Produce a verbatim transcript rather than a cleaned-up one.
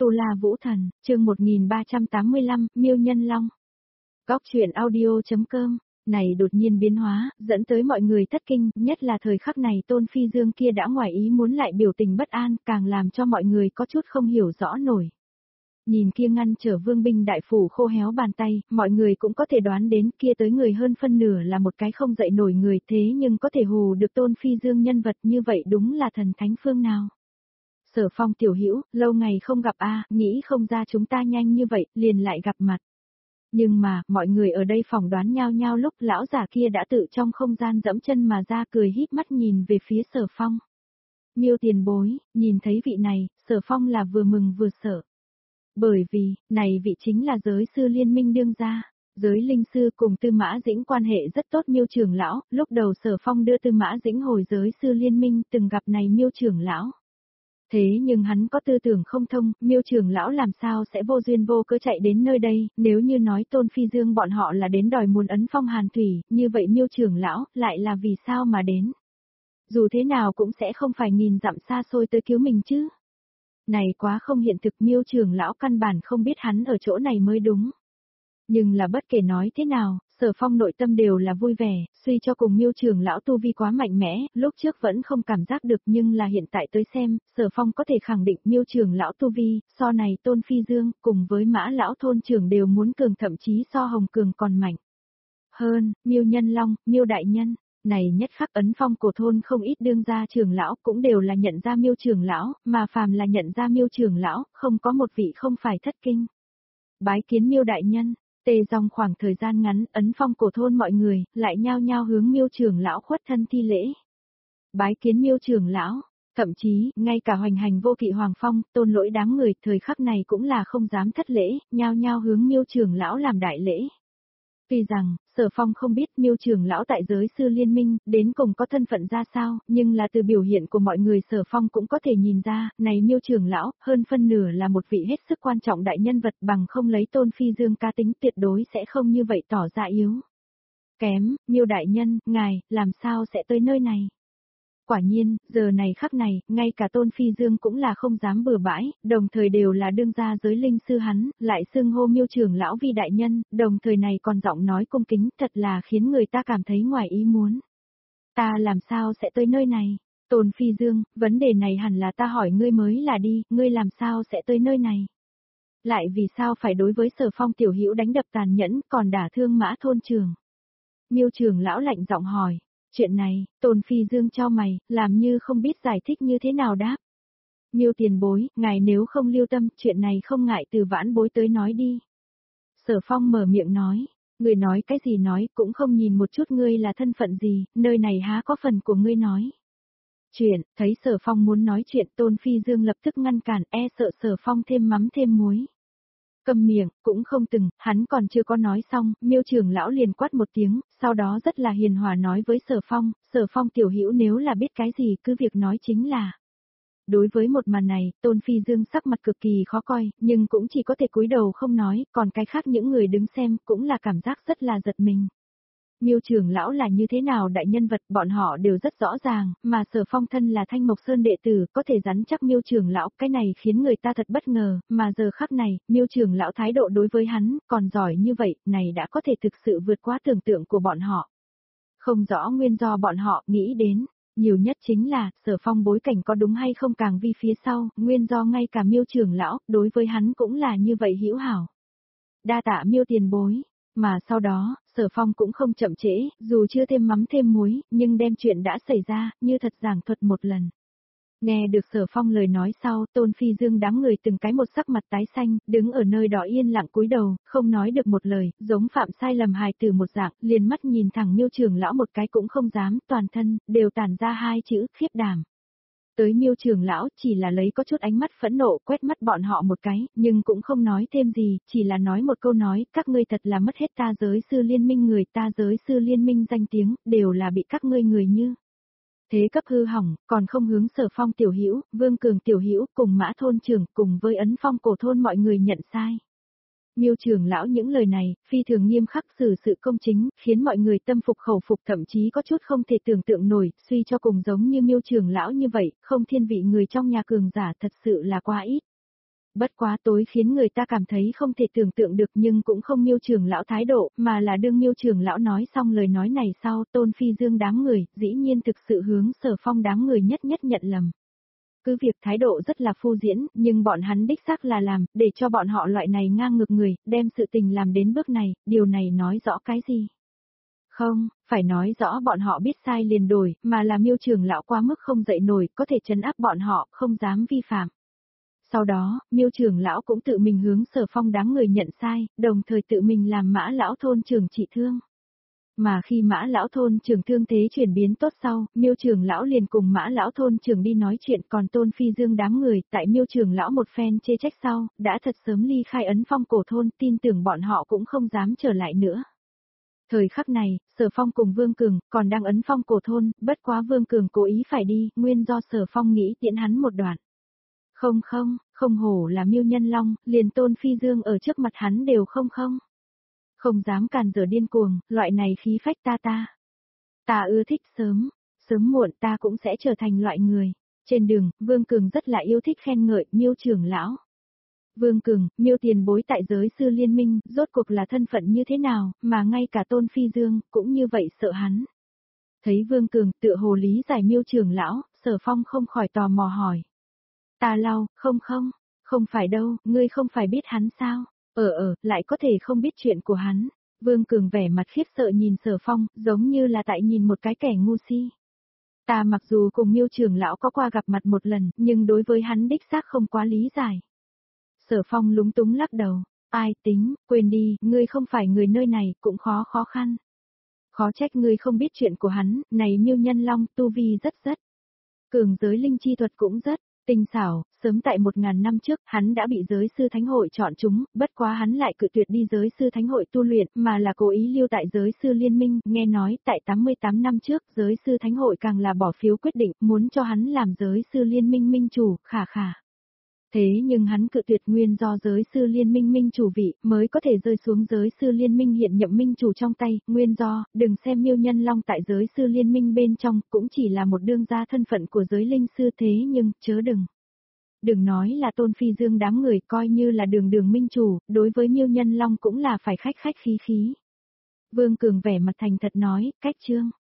Tu La Vũ Thần, chương một nghìn ba trăm tám mươi lăm, Miêu Nhân Long. Góc truyện audio.com, này đột nhiên biến hóa, dẫn tới mọi người thất kinh, nhất là thời khắc này Tôn Phi Dương kia đã ngoài ý muốn lại biểu tình bất an, càng làm cho mọi người có chút không hiểu rõ nổi. Nhìn kia ngăn trở vương binh đại phủ khô héo bàn tay, mọi người cũng có thể đoán đến kia tới người hơn phân nửa là một cái không dậy nổi người, thế nhưng có thể hù được Tôn Phi Dương nhân vật như vậy đúng là thần thánh phương nào. Sở Phong tiểu hữu, lâu ngày không gặp a, nghĩ không ra chúng ta nhanh như vậy, liền lại gặp mặt. Nhưng mà, mọi người ở đây phỏng đoán nhau nhau lúc lão giả kia đã tự trong không gian dẫm chân mà ra cười híp mắt nhìn về phía Sở Phong. Miêu tiền bối, nhìn thấy vị này, Sở Phong là vừa mừng vừa sợ. Bởi vì, này vị chính là giới sư liên minh đương gia. Giới linh sư cùng Tư Mã Dĩnh quan hệ rất tốt Miêu trưởng lão, lúc đầu Sở Phong đưa Tư Mã Dĩnh hồi giới sư liên minh từng gặp này Miêu trưởng lão. Thế nhưng hắn có tư tưởng không thông, Miêu trưởng lão làm sao sẽ vô duyên vô cớ chạy đến nơi đây, nếu như nói Tôn Phi Dương bọn họ là đến đòi muốn ấn phong Hàn Thủy, như vậy Miêu trưởng lão lại là vì sao mà đến. Dù thế nào cũng sẽ không phải nghìn dặm xa xôi tới cứu mình chứ. Này quá không hiện thực, Miêu trưởng lão căn bản không biết hắn ở chỗ này mới đúng. Nhưng là bất kể nói thế nào, Sở Phong nội tâm đều là vui vẻ, suy cho cùng Miêu trưởng lão tu vi quá mạnh mẽ, lúc trước vẫn không cảm giác được nhưng là hiện tại tới xem, Sở Phong có thể khẳng định Miêu trưởng lão tu vi, so này Tôn Phi Dương, cùng với Mã lão thôn trưởng đều muốn cường, thậm chí so Hồng Cường còn mạnh. Hơn, Miêu Nhân Long, Miêu đại nhân, này nhất khắc ấn phong cổ thôn không ít đương gia trưởng lão cũng đều là nhận ra Miêu trưởng lão, mà phàm là nhận ra Miêu trưởng lão, không có một vị không phải thất kinh. Bái kiến Miêu đại nhân. Tề dòng khoảng thời gian ngắn, ấn phong cổ thôn mọi người, lại nhao nhao hướng Miêu trưởng lão khuất thân thi lễ. Bái kiến Miêu trưởng lão, thậm chí, ngay cả hoành hành vô kỵ Hoàng Phong, Tôn Lỗi đám người, thời khắc này cũng là không dám thất lễ, nhao nhao hướng Miêu trưởng lão làm đại lễ. Tuy rằng, Sở Phong không biết Miêu trưởng lão tại giới sư liên minh, đến cùng có thân phận ra sao, nhưng là từ biểu hiện của mọi người Sở Phong cũng có thể nhìn ra, này Miêu trưởng lão, hơn phân nửa là một vị hết sức quan trọng đại nhân vật bằng không lấy Tôn Phi Dương cá tính tuyệt đối sẽ không như vậy tỏ ra yếu. Kém, Miêu đại nhân, ngài, làm sao sẽ tới nơi này? Quả nhiên, giờ này khắc này, ngay cả Tôn Phi Dương cũng là không dám bừa bãi, đồng thời đều là đương gia giới linh sư hắn, lại xưng hô Miêu trưởng lão vi đại nhân, đồng thời này còn giọng nói cung kính, thật là khiến người ta cảm thấy ngoài ý muốn. Ta làm sao sẽ tới nơi này? Tôn Phi Dương, vấn đề này hẳn là ta hỏi ngươi mới là đi, ngươi làm sao sẽ tới nơi này? Lại vì sao phải đối với Sở Phong tiểu hữu đánh đập tàn nhẫn, còn đả thương Mã thôn trưởng? Miêu trưởng lão lạnh giọng hỏi. Chuyện này, Tôn Phi Dương cho mày, làm như không biết giải thích như thế nào đáp. Miêu tiền bối, ngài nếu không lưu tâm, chuyện này không ngại từ vãn bối tới nói đi. Sở Phong mở miệng nói, người nói cái gì nói, cũng không nhìn một chút ngươi là thân phận gì, nơi này há có phần của ngươi nói. Chuyện, thấy Sở Phong muốn nói chuyện, Tôn Phi Dương lập tức ngăn cản, e sợ Sở Phong thêm mắm thêm muối. Cầm miệng, cũng không từng, hắn còn chưa có nói xong, Miêu trưởng lão liền quát một tiếng, sau đó rất là hiền hòa nói với Sở Phong, Sở Phong tiểu hữu nếu là biết cái gì cứ việc nói chính là. Đối với một màn này, Tôn Phi Dương sắc mặt cực kỳ khó coi, nhưng cũng chỉ có thể cúi đầu không nói, còn cái khác những người đứng xem cũng là cảm giác rất là giật mình. Miêu trưởng lão là như thế nào đại nhân vật bọn họ đều rất rõ ràng, mà Sở Phong thân là Thanh Mộc Sơn đệ tử có thể rắn chắc Miêu trưởng lão, cái này khiến người ta thật bất ngờ, mà giờ khắc này, Miêu trưởng lão thái độ đối với hắn, còn giỏi như vậy, này đã có thể thực sự vượt quá tưởng tượng của bọn họ. Không rõ nguyên do bọn họ nghĩ đến, nhiều nhất chính là, Sở Phong bối cảnh có đúng hay không càng vi phía sau, nguyên do ngay cả Miêu trưởng lão, đối với hắn cũng là như vậy hữu hảo. Đa tạ Miêu tiền bối. Mà sau đó, Sở Phong cũng không chậm trễ, dù chưa thêm mắm thêm muối, nhưng đem chuyện đã xảy ra, như thật giảng thuật một lần. Nghe được Sở Phong lời nói sau, Tôn Phi Dương đám người từng cái một sắc mặt tái xanh, đứng ở nơi đó yên lặng cúi đầu, không nói được một lời, giống phạm sai lầm hài từ một dạng, liền mắt nhìn thẳng Miêu trưởng lão một cái cũng không dám, toàn thân, đều tản ra hai chữ, khiếp đảm. Tới Miêu trưởng lão chỉ là lấy có chút ánh mắt phẫn nộ quét mắt bọn họ một cái, nhưng cũng không nói thêm gì, chỉ là nói một câu nói, các ngươi thật là mất hết ta giới sư liên minh người, ta giới sư liên minh danh tiếng, đều là bị các ngươi người như thế cấp hư hỏng, còn không hướng Sở Phong tiểu hữu, Vương Cường tiểu hữu cùng Mã thôn trưởng cùng với ấn phong cổ thôn mọi người nhận sai. Miêu trưởng lão những lời này, phi thường nghiêm khắc xử sự công chính, khiến mọi người tâm phục khẩu phục thậm chí có chút không thể tưởng tượng nổi, suy cho cùng giống như Miêu trưởng lão như vậy, không thiên vị người trong nhà cường giả thật sự là quá ít. Bất quá tối khiến người ta cảm thấy không thể tưởng tượng được nhưng cũng không Miêu trưởng lão thái độ, mà là đương Miêu trưởng lão nói xong lời nói này sau, Tôn Phi Dương đám người, dĩ nhiên thực sự hướng Sở Phong đám người nhất nhất nhận lầm. Cứ việc thái độ rất là phô diễn, nhưng bọn hắn đích xác là làm, để cho bọn họ loại này ngang ngược người, đem sự tình làm đến bước này, điều này nói rõ cái gì? Không, phải nói rõ bọn họ biết sai liền đổi, mà là Miêu trưởng lão quá mức không dậy nổi, có thể trấn áp bọn họ, không dám vi phạm. Sau đó, Miêu trưởng lão cũng tự mình hướng Sở Phong đám người nhận sai, đồng thời tự mình làm Mã lão thôn trưởng trị thương. Mà khi Mã lão thôn trưởng thương thế chuyển biến tốt sau, Miêu trưởng lão liền cùng Mã lão thôn trưởng đi nói chuyện, còn Tôn Phi Dương đám người, tại Miêu trưởng lão một phen chê trách sau, đã thật sớm ly khai ấn phong cổ thôn, tin tưởng bọn họ cũng không dám trở lại nữa. Thời khắc này, Sở Phong cùng Vương Cường còn đang ấn phong cổ thôn, bất quá Vương Cường cố ý phải đi, nguyên do Sở Phong nghĩ tiễn hắn một đoạn. Không không, không hổ là Miêu Nhân Long, liền Tôn Phi Dương ở trước mặt hắn đều không không. Không dám càn rỡ điên cuồng, loại này khí phách ta ta. Ta ưa thích sớm, sớm muộn ta cũng sẽ trở thành loại người. Trên đường, Vương Cường rất là yêu thích khen ngợi Miêu trưởng lão. Vương Cường, Miêu tiền bối tại giới sư liên minh, rốt cuộc là thân phận như thế nào, mà ngay cả Tôn Phi Dương, cũng như vậy sợ hắn. Thấy Vương Cường tựa hồ lý giải Miêu trưởng lão, Sở Phong không khỏi tò mò hỏi. Ta lau, không không, không phải đâu, ngươi không phải biết hắn sao, ờ ờ, lại có thể không biết chuyện của hắn. Vương Cường vẻ mặt khiếp sợ nhìn Sở Phong, giống như là tại nhìn một cái kẻ ngu si. Ta mặc dù cùng Miêu trưởng lão có qua gặp mặt một lần, nhưng đối với hắn đích xác không quá lý giải. Sở Phong lúng túng lắc đầu, ai tính, quên đi, ngươi không phải người nơi này, cũng khó khó khăn. Khó trách ngươi không biết chuyện của hắn, này Miêu Nhân Long tu vi rất rất. Cường giới linh chi thuật cũng rất tinh xảo, sớm tại một ngàn năm trước, hắn đã bị giới sư thánh hội chọn chúng, bất quá hắn lại cự tuyệt đi giới sư thánh hội tu luyện, mà là cố ý lưu tại giới sư liên minh, nghe nói, tại tám mươi tám năm trước, giới sư thánh hội càng là bỏ phiếu quyết định, muốn cho hắn làm giới sư liên minh minh chủ, khả khả. Thế nhưng hắn cự tuyệt nguyên do giới sư liên minh minh chủ vị, mới có thể rơi xuống giới sư liên minh hiện nhậm minh chủ trong tay, nguyên do, đừng xem Miêu Nhân Long tại giới sư liên minh bên trong, cũng chỉ là một đương gia thân phận của giới linh sư thế nhưng, chớ đừng. Đừng nói là Tôn Phi Dương đám người coi như là đường đường minh chủ, đối với Miêu Nhân Long cũng là phải khách khách khí khí. Vương Cường vẻ mặt thành thật nói, cách chương.